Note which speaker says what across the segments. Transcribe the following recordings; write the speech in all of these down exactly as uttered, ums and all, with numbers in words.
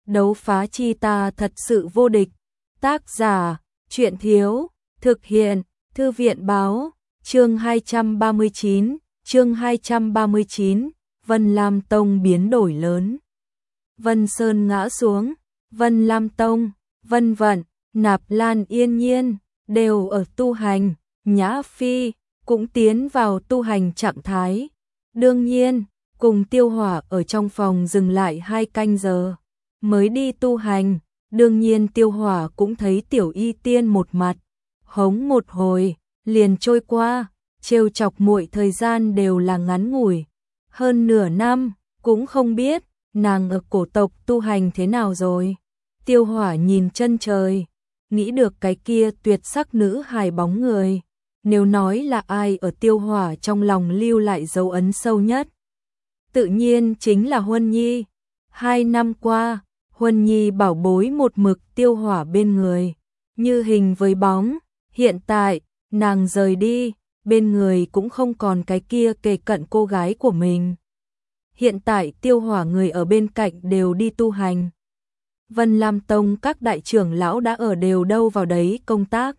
Speaker 1: đấu phá chi ta thật sự vô địch. Tác giả, truyện thiếu, thực hiện, thư viện báo, chương hai trăm ba mươi chín, chương hai trăm ba mươi chín, Vân Lam Tông biến đổi lớn. Vân Sơn ngã xuống, Vân Lam Tông, Vân Vận, Nạp Lan Yên Nhiên, đều ở tu hành, Nhã Phi cũng tiến vào tu hành trạng thái. Đương nhiên, cùng Tiêu Hỏa ở trong phòng dừng lại hai canh giờ, mới đi tu hành. Đương nhiên Tiêu Hỏa cũng thấy Tiểu Y Tiên một mặt, hống một hồi, liền trôi qua, trêu chọc muội thời gian đều là ngắn ngủi. Hơn nửa năm, cũng không biết, nàng ở cổ tộc tu hành thế nào rồi. Tiêu Hỏa nhìn chân trời, nghĩ được cái kia tuyệt sắc nữ hài bóng người. Nếu nói là ai ở Tiêu Hỏa trong lòng lưu lại dấu ấn sâu nhất, tự nhiên chính là Huân Nhi. Hai năm qua, Huân Nhi bảo bối một mực Tiêu Hỏa bên người, như hình với bóng. Hiện tại, nàng rời đi, bên người cũng không còn cái kia kề cận cô gái của mình. Hiện tại Tiêu Hỏa người ở bên cạnh đều đi tu hành. Vân Lam Tông các đại trưởng lão đã ở đều đâu vào đấy công tác.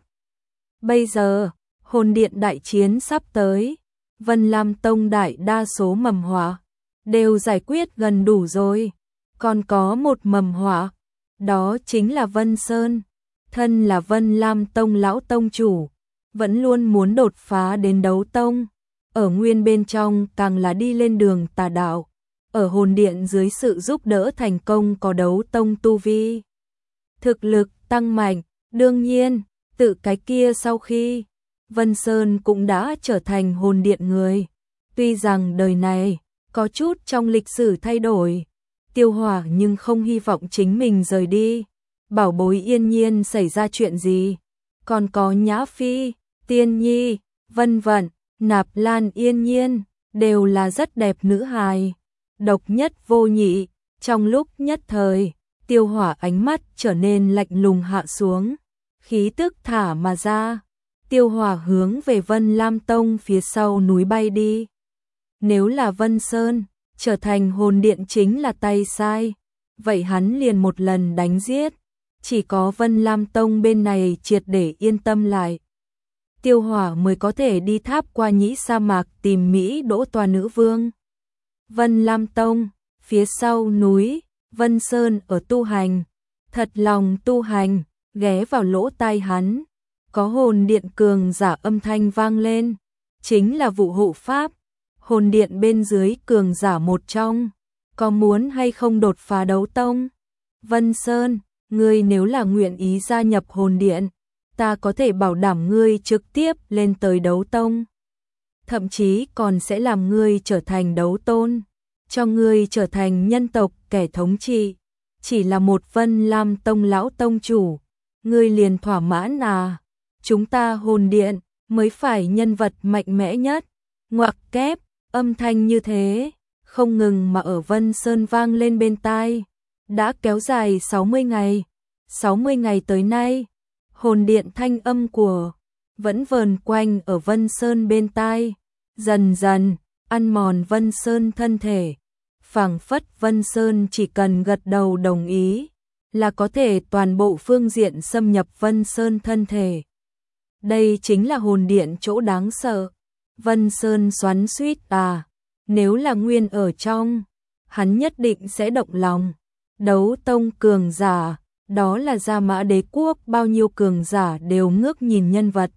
Speaker 1: Bây giờ, hồn điện đại chiến sắp tới, Vân Lam Tông đại đa số mầm họa đều giải quyết gần đủ rồi. Còn có một mầm họa, đó chính là Vân Sơn. Thân là Vân Lam Tông lão tông chủ, vẫn luôn muốn đột phá đến đấu tông. Ở nguyên bên trong càng là đi lên đường tà đạo. Ở hồn điện dưới sự giúp đỡ thành công có đấu tông tu vi. Thực lực tăng mạnh, đương nhiên, tự cái kia sau khi, Vân Sơn cũng đã trở thành hồn điện người. Tuy rằng đời này, có chút trong lịch sử thay đổi, Tiêu Hỏa nhưng không hy vọng chính mình rời đi. Bảo bối Yên Nhiên xảy ra chuyện gì? Còn có Nhã Phi, Tiên Nhi, Vân Vận, Nạp Lan Yên Nhiên, đều là rất đẹp nữ hài. Độc nhất vô nhị, trong lúc nhất thời, Tiêu Hỏa ánh mắt trở nên lạnh lùng hạ xuống, khí tức thả mà ra. Tiêu Hỏa hướng về Vân Lam Tông phía sau núi bay đi. Nếu là Vân Sơn, trở thành hồn điện chính là tay sai, vậy hắn liền một lần đánh giết. Chỉ có Vân Lam Tông bên này triệt để yên tâm lại, Tiêu Hỏa mới có thể đi tháp qua nhĩ sa mạc tìm Mỹ Đỗ Tòa Nữ Vương. Vân Lam Tông, phía sau núi, Vân Sơn ở tu hành, thật lòng tu hành, ghé vào lỗ tai hắn, có hồn điện cường giả âm thanh vang lên, chính là vụ hộ pháp, hồn điện bên dưới cường giả một trong, có muốn hay không đột phá đấu tông? Vân Sơn, ngươi nếu là nguyện ý gia nhập hồn điện, ta có thể bảo đảm ngươi trực tiếp lên tới đấu tông. Thậm chí còn sẽ làm ngươi trở thành đấu tôn, cho ngươi trở thành nhân tộc kẻ thống trị. Chỉ là một Vân Lam Tông lão tông chủ, ngươi liền thỏa mãn à? Chúng ta hồn điện mới phải nhân vật mạnh mẽ nhất. Ngoặc kép, âm thanh như thế, không ngừng mà ở Vân Sơn vang lên bên tai. Đã kéo dài sáu mươi ngày, sáu mươi ngày tới nay, hồn điện thanh âm của vẫn vờn quanh ở Vân Sơn bên tai, dần dần ăn mòn Vân Sơn thân thể. Phảng phất Vân Sơn chỉ cần gật đầu đồng ý là có thể toàn bộ phương diện xâm nhập Vân Sơn thân thể. Đây chính là hồn điện chỗ đáng sợ. Vân Sơn xoắn xuýt à, nếu là nguyên ở trong, hắn nhất định sẽ động lòng. Đấu tông cường giả, đó là Gia Mã Đế quốc bao nhiêu cường giả đều ngước nhìn nhân vật.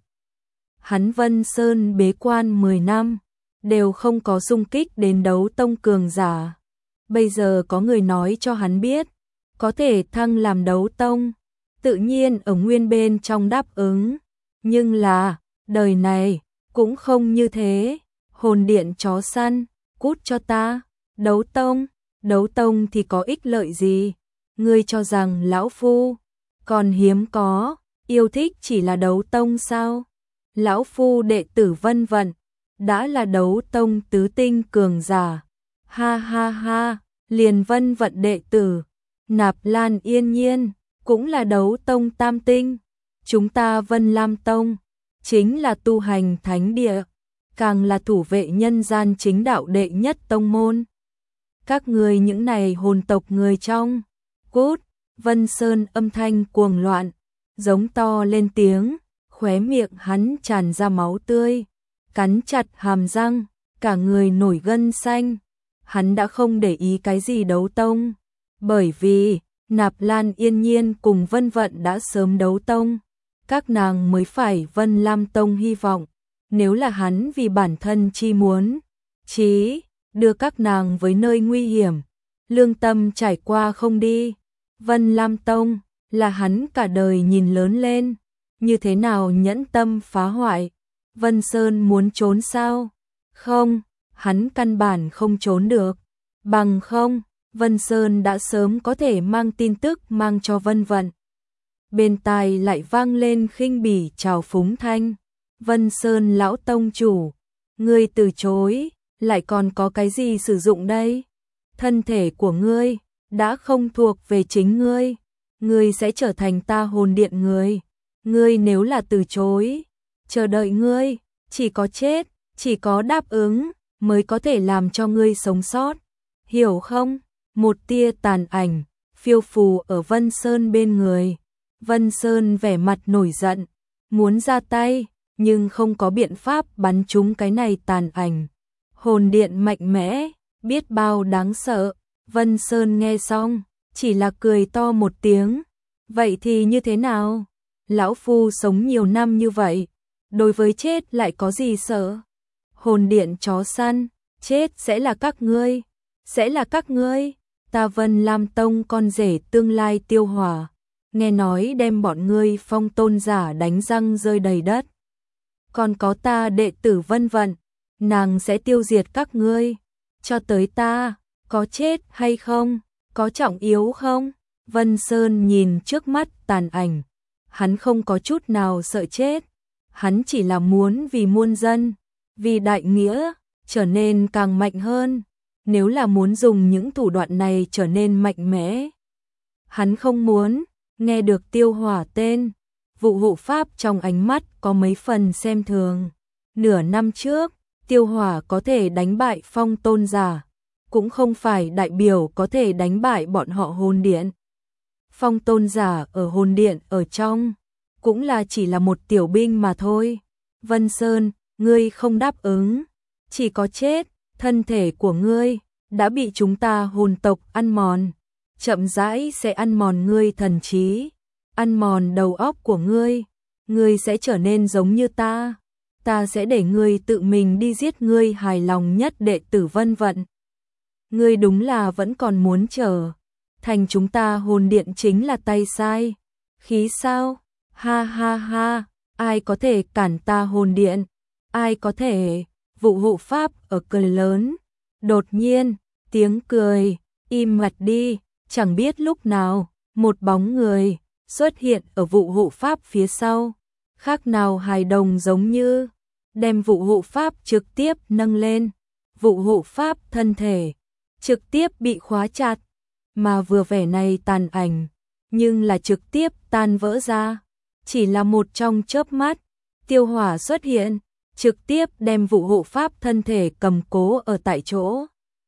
Speaker 1: Hắn Vân Sơn bế quan mười năm, đều không có xung kích đến đấu tông cường giả. Bây giờ có người nói cho hắn biết, có thể thăng làm đấu tông, tự nhiên ở nguyên bên trong đáp ứng. Nhưng là, đời này, cũng không như thế. Hồn điện chó săn, cút cho ta. Đấu tông, đấu tông thì có ích lợi gì? Ngươi cho rằng lão phu còn hiếm có, yêu thích chỉ là đấu tông sao? Lão phu đệ tử Vân Vận, đã là đấu tông tứ tinh cường giả. Ha ha ha, liền Vân Vận đệ tử, Nạp Lan Yên Nhiên, cũng là đấu tông tam tinh. Chúng ta Vân Lam Tông, chính là tu hành thánh địa, càng là thủ vệ nhân gian chính đạo đệ nhất tông môn. Các người những này hồn tộc người trong Cút, Vân Sơn âm thanh cuồng loạn, giống to lên tiếng, khóe miệng hắn tràn ra máu tươi, cắn chặt hàm răng, cả người nổi gân xanh. Hắn đã không để ý cái gì đấu tông, bởi vì Nạp Lan Yên Nhiên cùng Vân Vận đã sớm đấu tông, các nàng mới phải Vân Lam Tông hy vọng. Nếu là hắn vì bản thân chi muốn, chí đưa các nàng với nơi nguy hiểm, lương tâm trải qua không đi. Vân Lam Tông là hắn cả đời nhìn lớn lên, như thế nào nhẫn tâm phá hoại. Vân Sơn muốn trốn sao? Không, hắn căn bản không trốn được. Bằng không, Vân Sơn đã sớm có thể mang tin tức mang cho Vân Vận. Bên tai lại vang lên khinh bỉ trào phúng thanh. Vân Sơn lão tông chủ, ngươi từ chối, lại còn có cái gì sử dụng đây? Thân thể của ngươi đã không thuộc về chính ngươi, ngươi sẽ trở thành ta hồn điện người. Ngươi nếu là từ chối, chờ đợi ngươi, chỉ có chết, chỉ có đáp ứng mới có thể làm cho ngươi sống sót. Hiểu không? Một tia tàn ảnh phiêu phù ở Vân Sơn bên người. Vân Sơn vẻ mặt nổi giận, muốn ra tay, nhưng không có biện pháp bắn trúng cái này tàn ảnh. Hồn điện mạnh mẽ, biết bao đáng sợ. Vân Sơn nghe xong, chỉ là cười to một tiếng. Vậy thì như thế nào? Lão phu sống nhiều năm như vậy, đối với chết lại có gì sợ? Hồn điện chó săn, chết sẽ là các ngươi, sẽ là các ngươi. Ta Vân Lam Tông con rể tương lai Tiêu Hỏa, nghe nói đem bọn ngươi Phong Tôn giả đánh răng rơi đầy đất. Còn có ta đệ tử Vân Vận, nàng sẽ tiêu diệt các ngươi. Cho tới ta, có chết hay không, có trọng yếu không? Vân Sơn nhìn trước mắt tàn ảnh, hắn không có chút nào sợ chết, hắn chỉ là muốn vì muôn dân, vì đại nghĩa, trở nên càng mạnh hơn. Nếu là muốn dùng những thủ đoạn này trở nên mạnh mẽ, hắn không muốn. Nghe được Tiêu Hỏa tên, vụ hộ pháp trong ánh mắt có mấy phần xem thường. Nửa năm trước, Tiêu Hỏa có thể đánh bại Phong Tôn giả, cũng không phải đại biểu có thể đánh bại bọn họ hồn điện. Phong Tôn giả ở hồn điện ở trong, cũng là chỉ là một tiểu binh mà thôi. Vân Sơn, ngươi không đáp ứng, chỉ có chết, thân thể của ngươi đã bị chúng ta hồn tộc ăn mòn, chậm rãi sẽ ăn mòn ngươi thần trí, ăn mòn đầu óc của ngươi, ngươi sẽ trở nên giống như ta, ta sẽ để ngươi tự mình đi giết ngươi hài lòng nhất đệ tử Vân Vận. Ngươi đúng là vẫn còn muốn trở thành chúng ta hồn điện chính là tay sai, khí sao? Ha ha ha, ai có thể cản ta hồn điện? Ai có thể? Vụ hộ pháp ở cười lớn. Đột nhiên, tiếng cười im bặt đi, chẳng biết lúc nào, một bóng người xuất hiện ở vụ hộ pháp phía sau, khác nào hài đồng giống như, đem vụ hộ pháp trực tiếp nâng lên. Vụ hộ pháp thân thể trực tiếp bị khóa chặt, mà vừa vẻ này tàn ảnh, nhưng là trực tiếp tan vỡ ra. Chỉ là một trong chớp mắt, Tiêu Hỏa xuất hiện, trực tiếp đem vụ hộ pháp thân thể cầm cố ở tại chỗ.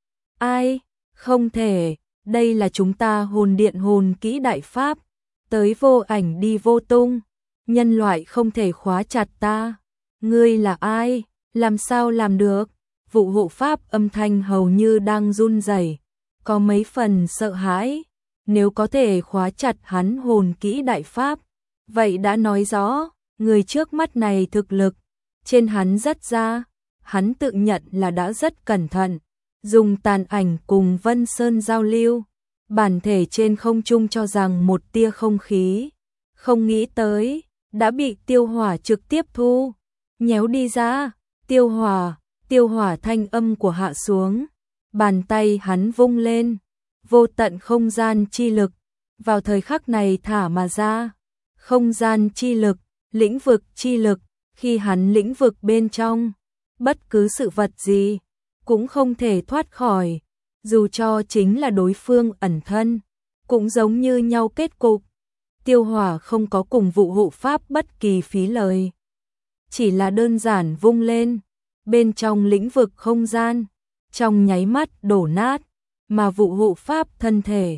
Speaker 1: Ai? Không thể, đây là chúng ta hồn điện hồn kỹ đại pháp, tới vô ảnh đi vô tung, nhân loại không thể khóa chặt ta. Ngươi là ai? Làm sao làm được? Vụ hộ pháp âm thanh hầu như đang run rẩy, có mấy phần sợ hãi. Nếu có thể khóa chặt hắn hồn kỹ đại pháp, vậy đã nói rõ, người trước mắt này thực lực trên hắn rất ra, hắn tự nhận là đã rất cẩn thận, dùng tàn ảnh cùng Vân Sơn giao lưu, bản thể trên không trung cho rằng một tia không khí, không nghĩ tới, đã bị Tiêu Hỏa trực tiếp thu, nhéo đi ra. Tiêu Hỏa, Tiêu Hỏa thanh âm của hạ xuống, bàn tay hắn vung lên, vô tận không gian chi lực, vào thời khắc này thả mà ra. Không gian chi lực, lĩnh vực chi lực, khi hắn lĩnh vực bên trong, bất cứ sự vật gì cũng không thể thoát khỏi, dù cho chính là đối phương ẩn thân, cũng giống như nhau kết cục. Tiêu Hỏa không có cùng vụ hộ pháp bất kỳ phí lời, chỉ là đơn giản vung lên, bên trong lĩnh vực không gian, trong nháy mắt đổ nát, mà vụ hộ pháp thân thể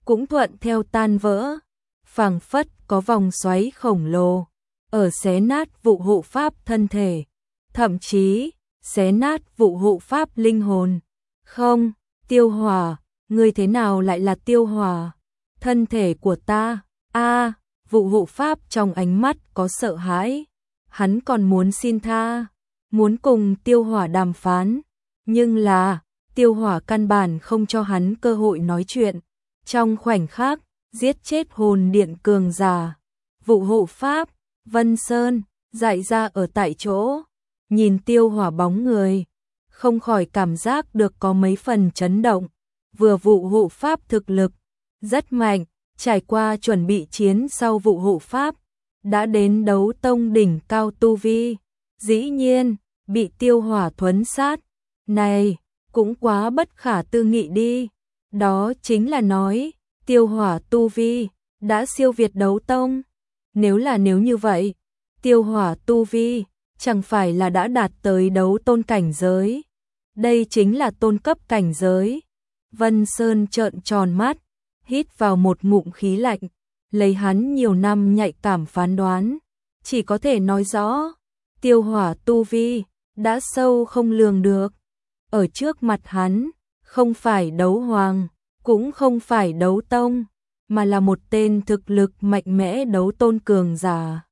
Speaker 1: cũng thuận theo tan vỡ, phảng phất có vòng xoáy khổng lồ ở xé nát vụ hộ pháp thân thể, thậm chí xé nát vụ hộ pháp linh hồn. Không, Tiêu Hỏa, ngươi thế nào lại là Tiêu Hỏa? Thân thể của ta, a vụ hộ pháp trong ánh mắt có sợ hãi, hắn còn muốn xin tha, muốn cùng Tiêu Hỏa đàm phán, nhưng là, Tiêu Hỏa căn bản không cho hắn cơ hội nói chuyện, trong khoảnh khắc, giết chết hồn điện cường giả. Vụ hộ pháp, Vân Sơn, dại ra ở tại chỗ, nhìn Tiêu Hỏa bóng người, không khỏi cảm giác được có mấy phần chấn động, vừa vụ hộ pháp thực lực, rất mạnh, trải qua chuẩn bị chiến sau vụ hộ pháp, đã đến đấu tông đỉnh cao tu vi, dĩ nhiên, bị Tiêu Hỏa thuấn sát, này, cũng quá bất khả tư nghị đi, đó chính là nói, Tiêu Hỏa tu vi, đã siêu việt đấu tông, nếu là nếu như vậy, Tiêu Hỏa tu vi, chẳng phải là đã đạt tới đấu tôn cảnh giới, đây chính là tôn cấp cảnh giới. Vân Sơn trợn tròn mắt, hít vào một ngụm khí lạnh, lấy hắn nhiều năm nhạy cảm phán đoán, chỉ có thể nói rõ, Tiêu Hỏa tu vi, đã sâu không lường được. Ở trước mặt hắn, không phải đấu hoàng, cũng không phải đấu tông, mà là một tên thực lực mạnh mẽ đấu tôn cường giả.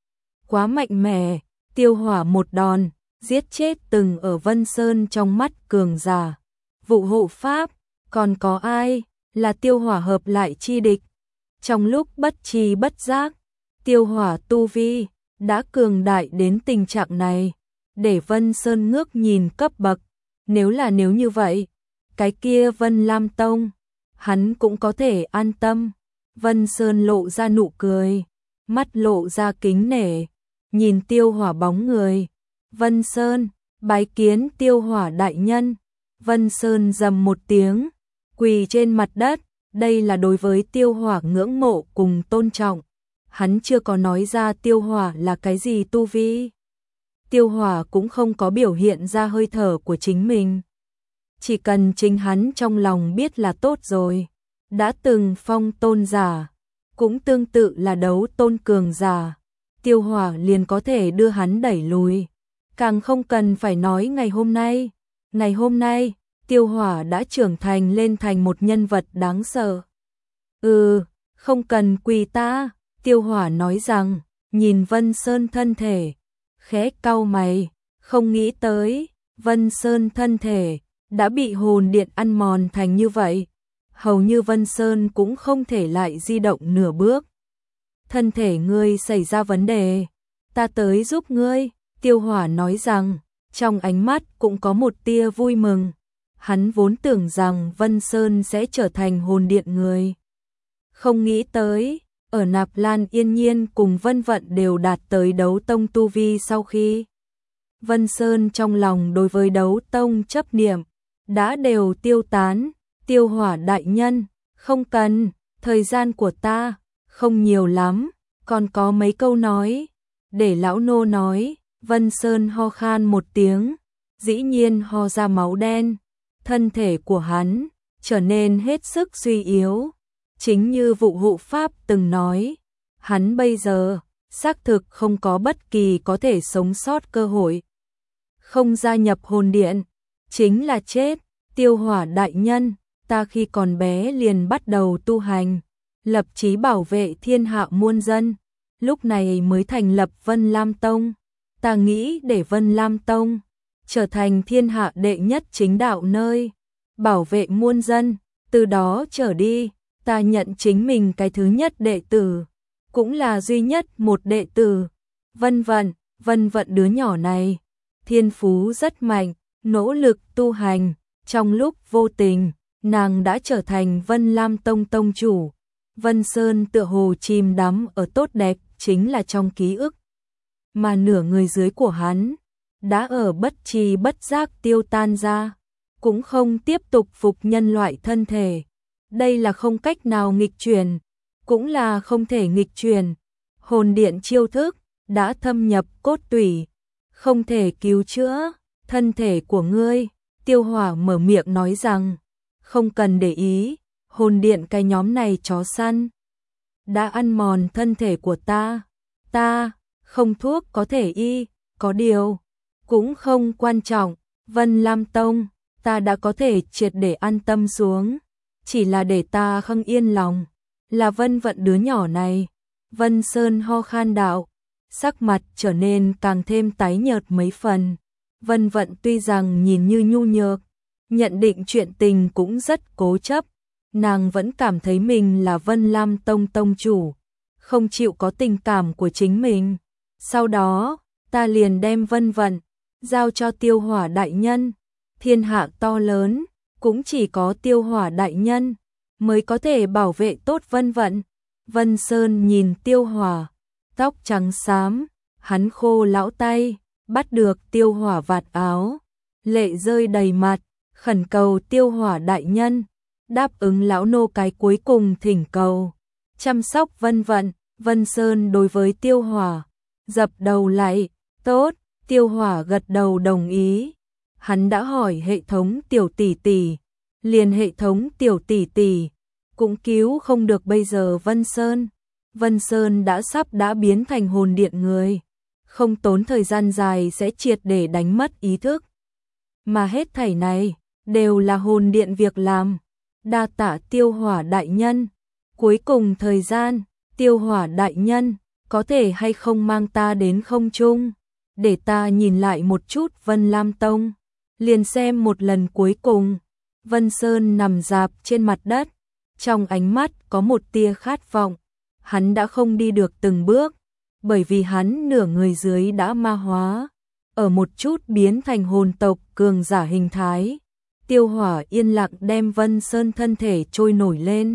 Speaker 1: Quá mạnh mẽ, Tiêu Hỏa một đòn, giết chết từng ở Vân Sơn trong mắt cường giả. Vụ hộ pháp, còn có ai, là Tiêu Hỏa hợp lại chi địch. Trong lúc bất tri bất giác, Tiêu Hỏa tu vi, đã cường đại đến tình trạng này, để Vân Sơn ngước nhìn cấp bậc. Nếu là nếu như vậy, cái kia Vân Lam Tông, hắn cũng có thể an tâm. Vân Sơn lộ ra nụ cười, mắt lộ ra kính nể, nhìn Tiêu Hỏa bóng người. Vân Sơn, bái kiến Tiêu Hỏa đại nhân. Vân Sơn rầm một tiếng, quỳ trên mặt đất, đây là đối với Tiêu Hỏa ngưỡng mộ cùng tôn trọng. Hắn chưa có nói ra Tiêu Hỏa là cái gì tu vi. Tiêu Hỏa cũng không có biểu hiện ra hơi thở của chính mình. Chỉ cần chính hắn trong lòng biết là tốt rồi. Đã từng phong tôn giả, cũng tương tự là đấu tôn cường giả. Tiêu Hỏa liền có thể đưa hắn đẩy lùi. Càng không cần phải nói ngày hôm nay. Ngày hôm nay, Tiêu Hỏa đã trưởng thành lên thành một nhân vật đáng sợ. Ừ, không cần quỳ ta, Tiêu Hỏa nói rằng, nhìn Vân Sơn thân thể, khẽ cau mày, không nghĩ tới, Vân Sơn thân thể, đã bị hồn điện ăn mòn thành như vậy. Hầu như Vân Sơn cũng không thể lại di động nửa bước. Thân thể ngươi xảy ra vấn đề, ta tới giúp ngươi, Tiêu Hỏa nói rằng, trong ánh mắt cũng có một tia vui mừng. Hắn vốn tưởng rằng Vân Sơn sẽ trở thành hồn điện người. Không nghĩ tới, ở Nạp Lan Yên Nhiên cùng Vân Vận đều đạt tới đấu tông tu vi sau khi. Vân Sơn trong lòng đối với đấu tông chấp niệm, đã đều tiêu tán. Tiêu Hỏa đại nhân, không cần, thời gian của ta, không nhiều lắm, còn có mấy câu nói. Để lão nô nói, Vân Sơn ho khan một tiếng, dĩ nhiên ho ra máu đen. Thân thể của hắn trở nên hết sức suy yếu, chính như vụ hộ pháp từng nói, hắn bây giờ xác thực không có bất kỳ có thể sống sót cơ hội. Không gia nhập hồn điện, chính là chết. Tiêu Hỏa đại nhân, ta khi còn bé liền bắt đầu tu hành, lập chí bảo vệ thiên hạ muôn dân, lúc này mới thành lập Vân Lam Tông. Ta nghĩ để Vân Lam Tông trở thành thiên hạ đệ nhất chính đạo nơi, bảo vệ muôn dân, từ đó trở đi, ta nhận chính mình cái thứ nhất đệ tử, cũng là duy nhất một đệ tử. Vân Vận, Vân Vận đứa nhỏ này, thiên phú rất mạnh, nỗ lực tu hành, trong lúc vô tình, nàng đã trở thành Vân Lam Tông tông chủ. Vân Sơn tựa hồ chìm đắm ở tốt đẹp chính là trong ký ức, mà nửa người dưới của hắn đã ở bất tri bất giác tiêu tan ra, cũng không tiếp tục phục nhân loại thân thể. Đây là không cách nào nghịch chuyển, cũng là không thể nghịch chuyển. Hồn điện chiêu thức đã thâm nhập cốt tủy, không thể cứu chữa thân thể của ngươi. Tiêu Hỏa mở miệng nói rằng, không cần để ý, hồn điện cái nhóm này chó săn đã ăn mòn thân thể của ta. Ta không thuốc có thể y, có điều cũng không quan trọng. Vân Lam Tông, ta đã có thể triệt để an tâm xuống, chỉ là để ta không yên lòng là Vân Vận đứa nhỏ này. Vân Sơn ho khan đạo, sắc mặt trở nên càng thêm tái nhợt mấy phần. Vân Vận tuy rằng nhìn như nhu nhược, nhận định chuyện tình cũng rất cố chấp, nàng vẫn cảm thấy mình là Vân Lam Tông tông chủ, không chịu có tình cảm của chính mình. Sau đó, ta liền đem Vân Vận giao cho Tiêu Hỏa đại nhân. Thiên hạ to lớn, cũng chỉ có Tiêu Hỏa đại nhân mới có thể bảo vệ tốt Vân Vận. Vân Sơn nhìn Tiêu Hỏa, tóc trắng xám, hắn khô lão tay, bắt được Tiêu Hỏa vạt áo, lệ rơi đầy mặt, khẩn cầu Tiêu Hỏa đại nhân đáp ứng lão nô cái cuối cùng thỉnh cầu, chăm sóc Vân Vận. Vân Sơn đối với Tiêu Hỏa dập đầu lại, tốt. Tiêu Hỏa gật đầu đồng ý. Hắn đã hỏi hệ thống tiểu tỷ tỷ, liền hệ thống tiểu tỷ tỷ cũng cứu không được bây giờ Vân Sơn. Vân Sơn đã sắp đã biến thành hồn điện người, không tốn thời gian dài sẽ triệt để đánh mất ý thức. Mà hết thảy này đều là hồn điện việc làm. Đa tạ Tiêu Hỏa đại nhân. Cuối cùng thời gian, Tiêu Hỏa đại nhân có thể hay không mang ta đến không trung, để ta nhìn lại một chút Vân Lam Tông, liền xem một lần cuối cùng. Vân Sơn nằm rạp trên mặt đất, trong ánh mắt có một tia khát vọng. Hắn đã không đi được từng bước, bởi vì hắn nửa người dưới đã ma hóa, ở một chút biến thành hồn tộc cường giả hình thái. Tiêu Hỏa yên lặng đem Vân Sơn thân thể trôi nổi lên,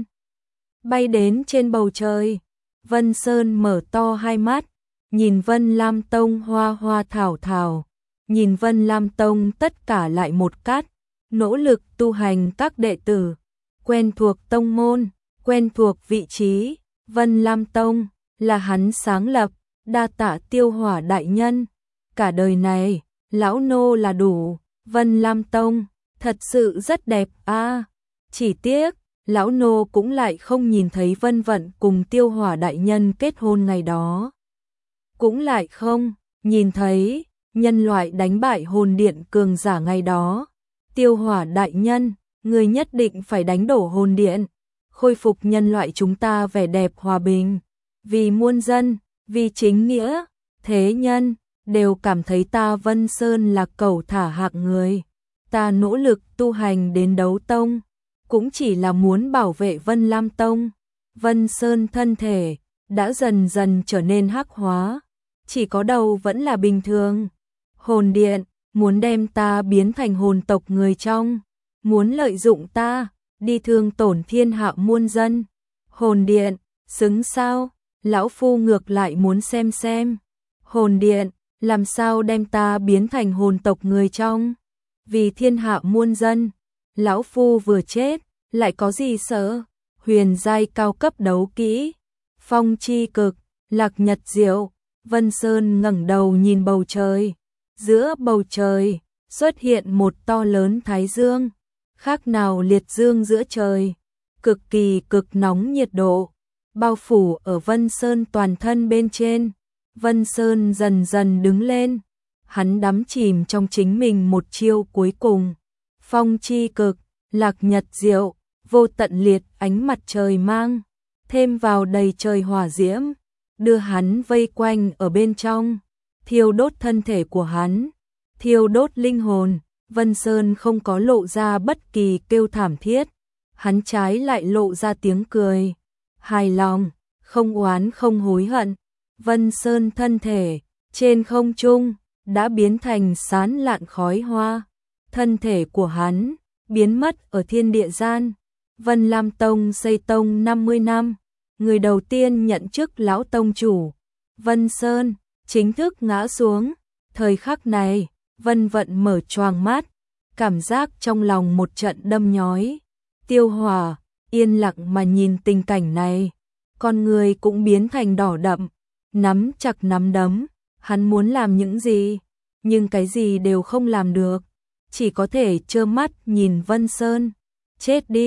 Speaker 1: bay đến trên bầu trời. Vân Sơn mở to hai mắt, nhìn Vân Lam Tông hoa hoa thảo thảo, nhìn Vân Lam Tông tất cả lại một cát, nỗ lực tu hành các đệ tử, quen thuộc tông môn, quen thuộc vị trí. Vân Lam Tông là hắn sáng lập, đa tạ Tiêu Hỏa đại nhân, cả đời này lão nô là đủ. Vân Lam Tông thật sự rất đẹp a, à, chỉ tiếc lão nô cũng lại không nhìn thấy Vân Vận cùng Tiêu Hỏa đại nhân kết hôn ngày đó, cũng lại không nhìn thấy nhân loại đánh bại hồn điện cường giả ngày đó. Tiêu Hỏa đại nhân, người nhất định phải đánh đổ hồn điện, khôi phục nhân loại chúng ta vẻ đẹp hòa bình, vì muôn dân, vì chính nghĩa. Thế nhân đều cảm thấy ta Vân Sơn là cẩu thả hạng người, ta nỗ lực tu hành đến đấu tông, cũng chỉ là muốn bảo vệ Vân Lam Tông. Vân Sơn thân thể đã dần dần trở nên hắc hóa, chỉ có đầu vẫn là bình thường. Hồn điện muốn đem ta biến thành hồn tộc người trong, muốn lợi dụng ta đi thương tổn thiên hạ muôn dân. Hồn điện xứng sao? Lão phu ngược lại muốn xem xem hồn điện làm sao đem ta biến thành hồn tộc người trong, vì thiên hạ muôn dân. Lão phu vừa chết lại có gì sợ? Huyền giai cao cấp đấu kỹ, phong chi cực, lạc nhật diệu. Vân Sơn ngẩng đầu nhìn bầu trời, giữa bầu trời xuất hiện một to lớn thái dương, khác nào liệt dương giữa trời, cực kỳ cực nóng nhiệt độ bao phủ ở Vân Sơn toàn thân bên trên. Vân Sơn dần dần đứng lên, hắn đắm chìm trong chính mình một chiêu cuối cùng. Phong chi cực, lạc nhật diệu, vô tận liệt ánh mặt trời mang thêm vào đầy trời hỏa diễm, đưa hắn vây quanh ở bên trong, thiêu đốt thân thể của hắn, thiêu đốt linh hồn. Vân Sơn không có lộ ra bất kỳ kêu thảm thiết, hắn trái lại lộ ra tiếng cười hài lòng, không oán không hối hận. Vân Sơn thân thể trên không trung đã biến thành sán lạn khói hoa, thân thể của hắn biến mất ở thiên địa gian. Vân Lam Tông xây tông năm mươi năm, người đầu tiên nhận chức lão tông chủ, Vân Sơn chính thức ngã xuống. Thời khắc này, Vân Vận mở choàng mắt, cảm giác trong lòng một trận đâm nhói. Tiêu Hỏa yên lặng mà nhìn tình cảnh này, con người cũng biến thành đỏ đậm, nắm chặt nắm đấm. Hắn muốn làm những gì, nhưng cái gì đều không làm được, chỉ có thể trơ mắt nhìn Vân Sơn chết đi.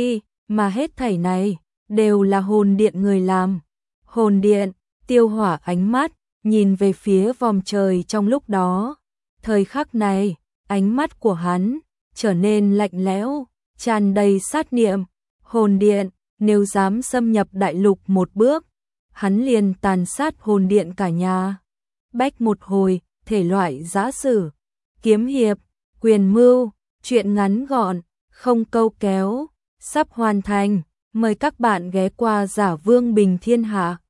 Speaker 1: mà hết thảy này đều là hồn điện người làm. Hồn điện, Tiêu Hỏa ánh mắt nhìn về phía vòm trời trong lúc đó. Thời khắc này, ánh mắt của hắn trở nên lạnh lẽo, tràn đầy sát niệm. Hồn điện, nếu dám xâm nhập đại lục một bước, hắn liền tàn sát hồn điện cả nhà. Bách một hồi, thể loại giã sử, kiếm hiệp, quyền mưu, truyện ngắn gọn, không câu kéo, sắp hoàn thành. Mời các bạn ghé qua Giả Vương Bình Thiên Hạ.